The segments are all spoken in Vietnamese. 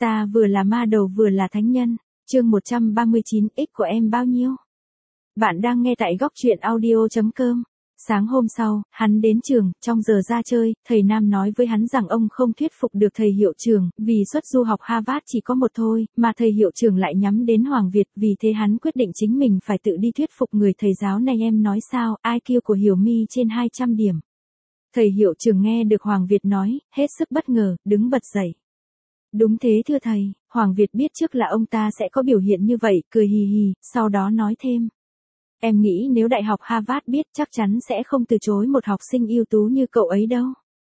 Ta vừa là ma đầu vừa là thánh nhân. Chương 139, x của em bao nhiêu? Bạn đang nghe tại góc truyện audio.com. Sáng hôm sau, hắn đến trường, trong giờ ra chơi, thầy Nam nói với hắn rằng ông không thuyết phục được thầy hiệu trưởng, vì suất du học Harvard chỉ có một thôi, mà thầy hiệu trưởng lại nhắm đến Hoàng Việt, vì thế hắn quyết định chính mình phải tự đi thuyết phục người thầy giáo này. Em nói sao, IQ của Hiểu My trên 200 điểm. Thầy hiệu trưởng nghe được Hoàng Việt nói, hết sức bất ngờ, đứng bật dậy. Đúng thế thưa thầy, Hoàng Việt biết trước là ông ta sẽ có biểu hiện như vậy, cười hì hì, sau đó nói thêm. Em nghĩ nếu Đại học Harvard biết chắc chắn sẽ không từ chối một học sinh ưu tú như cậu ấy đâu.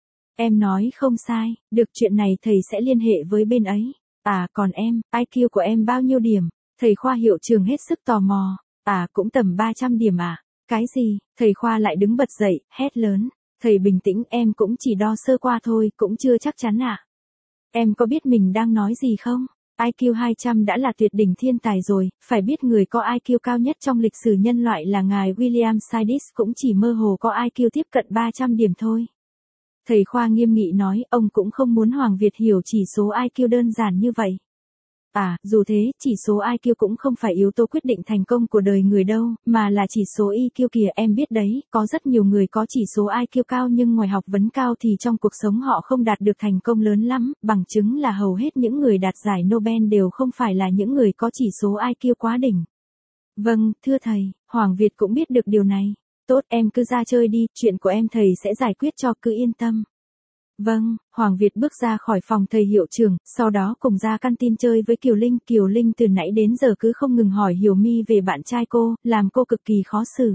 Em nói không sai, được chuyện này thầy sẽ liên hệ với bên ấy. À còn em, IQ của em bao nhiêu điểm? Thầy Khoa hiệu trưởng hết sức tò mò. À cũng tầm 300 điểm à? Cái gì? Thầy Khoa lại đứng bật dậy, hét lớn. Thầy bình tĩnh, em cũng chỉ đo sơ qua thôi, cũng chưa chắc chắn ạ. Em có biết mình đang nói gì không? IQ 200 đã là tuyệt đỉnh thiên tài rồi, phải biết người có IQ cao nhất trong lịch sử nhân loại là ngài William Sidis cũng chỉ mơ hồ có IQ tiếp cận 300 điểm thôi. Thầy Khoa nghiêm nghị nói, ông cũng không muốn Hoàng Việt hiểu chỉ số IQ đơn giản như vậy. À, dù thế, chỉ số IQ cũng không phải yếu tố quyết định thành công của đời người đâu, mà là chỉ số EQ kìa. Em biết đấy, có rất nhiều người có chỉ số IQ cao nhưng ngoài học vấn cao thì trong cuộc sống họ không đạt được thành công lớn lắm, bằng chứng là hầu hết những người đạt giải Nobel đều không phải là những người có chỉ số IQ quá đỉnh. Vâng, thưa thầy, Hoàng Việt cũng biết được điều này. Tốt, em cứ ra chơi đi, chuyện của em thầy sẽ giải quyết cho, cứ yên tâm. Vâng, Hoàng Việt bước ra khỏi phòng thầy hiệu trưởng, sau đó cùng ra căn tin chơi với Kiều Linh. Kiều Linh từ nãy đến giờ cứ không ngừng hỏi Hiểu My về bạn trai cô, làm cô cực kỳ khó xử.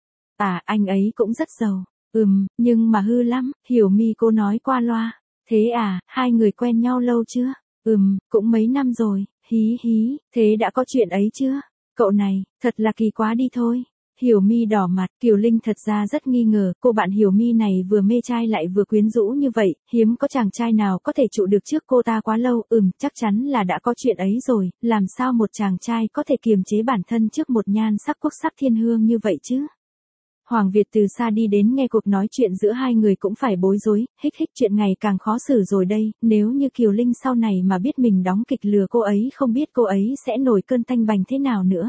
À, anh ấy cũng rất giàu. Nhưng mà hư lắm, Hiểu My cô nói qua loa. Thế à, hai người quen nhau lâu chưa? Cũng mấy năm rồi, hí hí, thế đã có chuyện ấy chưa? Cậu này, thật là kỳ quá đi thôi. Hiểu My đỏ mặt, Kiều Linh thật ra rất nghi ngờ, cô bạn Hiểu My này vừa mê trai lại vừa quyến rũ như vậy, hiếm có chàng trai nào có thể trụ được trước cô ta quá lâu. Chắc chắn là đã có chuyện ấy rồi, làm sao một chàng trai có thể kiềm chế bản thân trước một nhan sắc quốc sắc thiên hương như vậy chứ? Hoàng Việt từ xa đi đến nghe cuộc nói chuyện giữa hai người cũng phải bối rối, hích chuyện ngày càng khó xử rồi đây, nếu như Kiều Linh sau này mà biết mình đóng kịch lừa cô ấy, không biết cô ấy sẽ nổi cơn tanh bành thế nào nữa.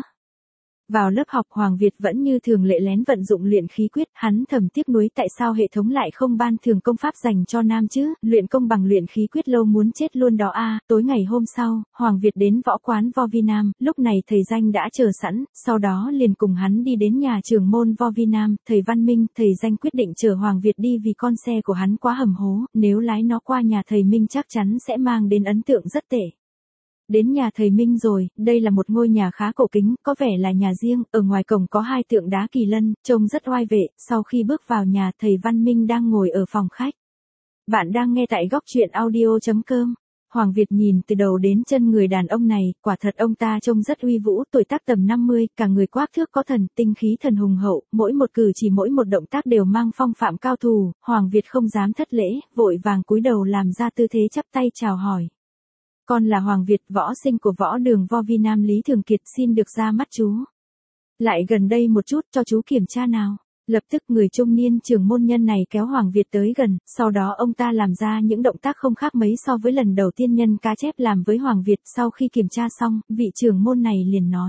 Vào lớp học, Hoàng Việt vẫn như thường lệ lén vận dụng luyện khí quyết, hắn thầm tiếc nuối tại sao hệ thống lại không ban thưởng công pháp dành cho nam chứ, luyện công bằng luyện khí quyết lâu muốn chết luôn đó a. Tối ngày hôm sau, Hoàng Việt đến võ quán Vo Vi Nam, lúc này thầy Danh đã chờ sẵn, sau đó liền cùng hắn đi đến nhà trưởng môn Vo Vi Nam. Thầy Văn Minh, thầy Danh quyết định chở Hoàng Việt đi vì con xe của hắn quá hầm hố, nếu lái nó qua nhà thầy Minh chắc chắn sẽ mang đến ấn tượng rất tệ. Đến nhà thầy Minh rồi, đây là một ngôi nhà khá cổ kính, có vẻ là nhà riêng, ở ngoài cổng có hai tượng đá kỳ lân, trông rất oai vệ. Sau khi bước vào nhà, thầy Văn Minh đang ngồi ở phòng khách. Bạn đang nghe tại góc truyện audio.com. Hoàng Việt nhìn từ đầu đến chân người đàn ông này, quả thật ông ta trông rất uy vũ, tuổi tác tầm 50, cả người quắc thước có thần, tinh khí thần hùng hậu, mỗi một cử chỉ mỗi một động tác đều mang phong phạm cao thủ. Hoàng Việt không dám thất lễ, vội vàng cúi đầu làm ra tư thế chắp tay chào hỏi. Con là Hoàng Việt, võ sinh của võ đường Vo Vi Nam Lý Thường Kiệt, xin được ra mắt chú. Lại gần đây một chút cho chú kiểm tra nào. Lập tức người trung niên trưởng môn nhân này kéo Hoàng Việt tới gần, sau đó ông ta làm ra những động tác không khác mấy so với lần đầu tiên nhân cá chép làm với Hoàng Việt. Sau khi kiểm tra xong, vị trưởng môn này liền nói.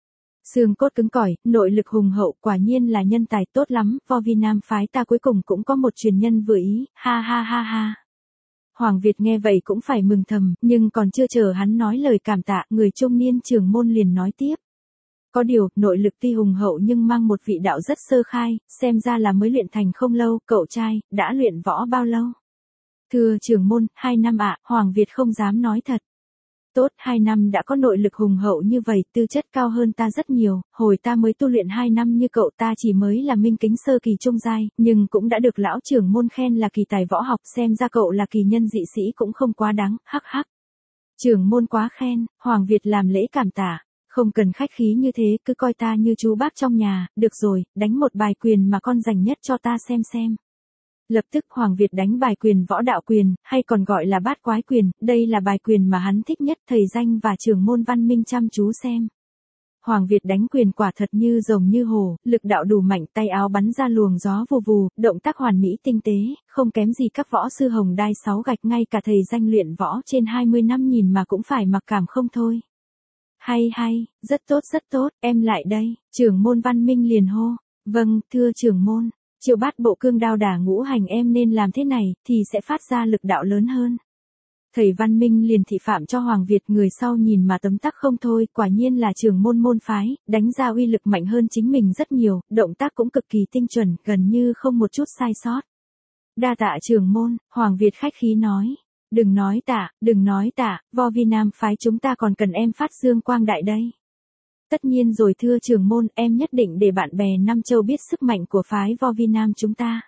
Xương cốt cứng cỏi, nội lực hùng hậu, quả nhiên là nhân tài tốt lắm, Vo Vi Nam phái ta cuối cùng cũng có một truyền nhân vừa ý, ha ha ha ha. Hoàng Việt nghe vậy cũng phải mừng thầm, nhưng còn chưa chờ hắn nói lời cảm tạ, người trung niên trưởng môn liền nói tiếp. Có điều, nội lực tuy hùng hậu nhưng mang một vị đạo rất sơ khai, xem ra là mới luyện thành không lâu. Cậu trai, đã luyện võ bao lâu? Thưa trưởng môn, 2 năm ạ. Hoàng Việt không dám nói thật. Tốt, 2 năm đã có nội lực hùng hậu như vậy, tư chất cao hơn ta rất nhiều, hồi ta mới tu luyện 2 năm như cậu ta chỉ mới là minh kính sơ kỳ trung giai, nhưng cũng đã được lão trưởng môn khen là kỳ tài võ học, xem ra cậu là kỳ nhân dị sĩ cũng không quá đáng, hắc hắc. Trưởng môn quá khen, Hoàng Việt làm lễ cảm tạ, không cần khách khí như thế, cứ coi ta như chú bác trong nhà, được rồi, đánh một bài quyền mà con dành nhất cho ta xem. Lập tức Hoàng Việt đánh bài quyền võ đạo quyền, hay còn gọi là bát quái quyền, đây là bài quyền mà hắn thích nhất. Thầy Danh và trưởng môn Văn Minh chăm chú xem. Hoàng Việt đánh quyền quả thật như rồng như hổ, lực đạo đủ mạnh, tay áo bắn ra luồng gió vù vù, động tác hoàn mỹ tinh tế, không kém gì các võ sư hồng đai 6 gạch, ngay cả thầy danh luyện võ trên 20 năm nhìn mà cũng phải mặc cảm không thôi. Hay, rất tốt, em lại đây, trưởng môn Văn Minh liền hô. Vâng, thưa trưởng môn, Triệu Bát bộ cương đao đả ngũ hành em nên làm thế này, thì sẽ phát ra lực đạo lớn hơn. Thầy Văn Minh liền thị phạm cho Hoàng Việt, người sau nhìn mà tấm tắc không thôi, quả nhiên là trưởng môn môn phái, đánh ra uy lực mạnh hơn chính mình rất nhiều, động tác cũng cực kỳ tinh chuẩn, gần như không một chút sai sót. Đa tạ trưởng môn, Hoàng Việt khách khí nói. Đừng nói tạ, Vo Vi Nam phái chúng ta còn cần em phát dương quang đại đây. Tất nhiên rồi thưa trưởng môn, em nhất định để bạn bè Nam Châu biết sức mạnh của phái Vo Vi Nam chúng ta.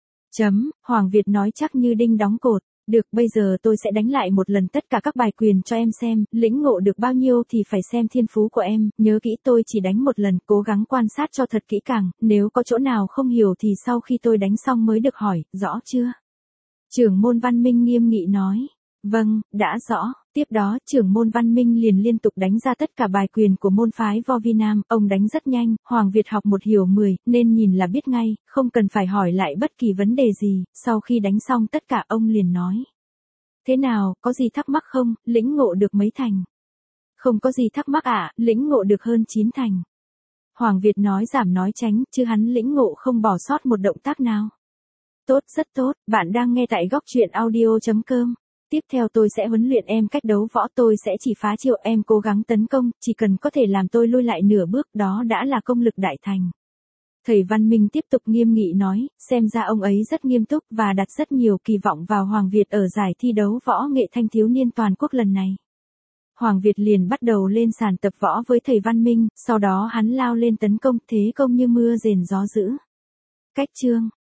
Hoàng Việt nói chắc như đinh đóng cột. Được, bây giờ tôi sẽ đánh lại một lần tất cả các bài quyền cho em xem, lĩnh ngộ được bao nhiêu thì phải xem thiên phú của em, nhớ kỹ tôi chỉ đánh một lần, cố gắng quan sát cho thật kỹ càng, nếu có chỗ nào không hiểu thì sau khi tôi đánh xong mới được hỏi, rõ chưa? Trưởng môn Văn Minh nghiêm nghị nói. Vâng, đã rõ. Tiếp đó, trưởng môn Văn Minh liền liên tục đánh ra tất cả bài quyền của môn phái Vo Vi Nam, ông đánh rất nhanh, Hoàng Việt học một hiểu 10, nên nhìn là biết ngay, không cần phải hỏi lại bất kỳ vấn đề gì, sau khi đánh xong tất cả ông liền nói. Thế nào, có gì thắc mắc không, lĩnh ngộ được mấy thành? Không có gì thắc mắc ạ, lĩnh ngộ được hơn 9 thành. Hoàng Việt nói giảm nói tránh, chứ hắn lĩnh ngộ không bỏ sót một động tác nào. Tốt, rất tốt, bạn đang nghe tại góc truyện audio.com. Tiếp theo tôi sẽ huấn luyện em cách đấu võ, tôi sẽ chỉ phá chiêu, em cố gắng tấn công, chỉ cần có thể làm tôi lui lại nửa bước, đó đã là công lực đại thành. Thầy Văn Minh tiếp tục nghiêm nghị nói, xem ra ông ấy rất nghiêm túc và đặt rất nhiều kỳ vọng vào Hoàng Việt ở giải thi đấu võ nghệ thanh thiếu niên toàn quốc lần này. Hoàng Việt liền bắt đầu lên sàn tập võ với thầy Văn Minh, sau đó hắn lao lên tấn công, thế công như mưa rền gió dữ. Cách chương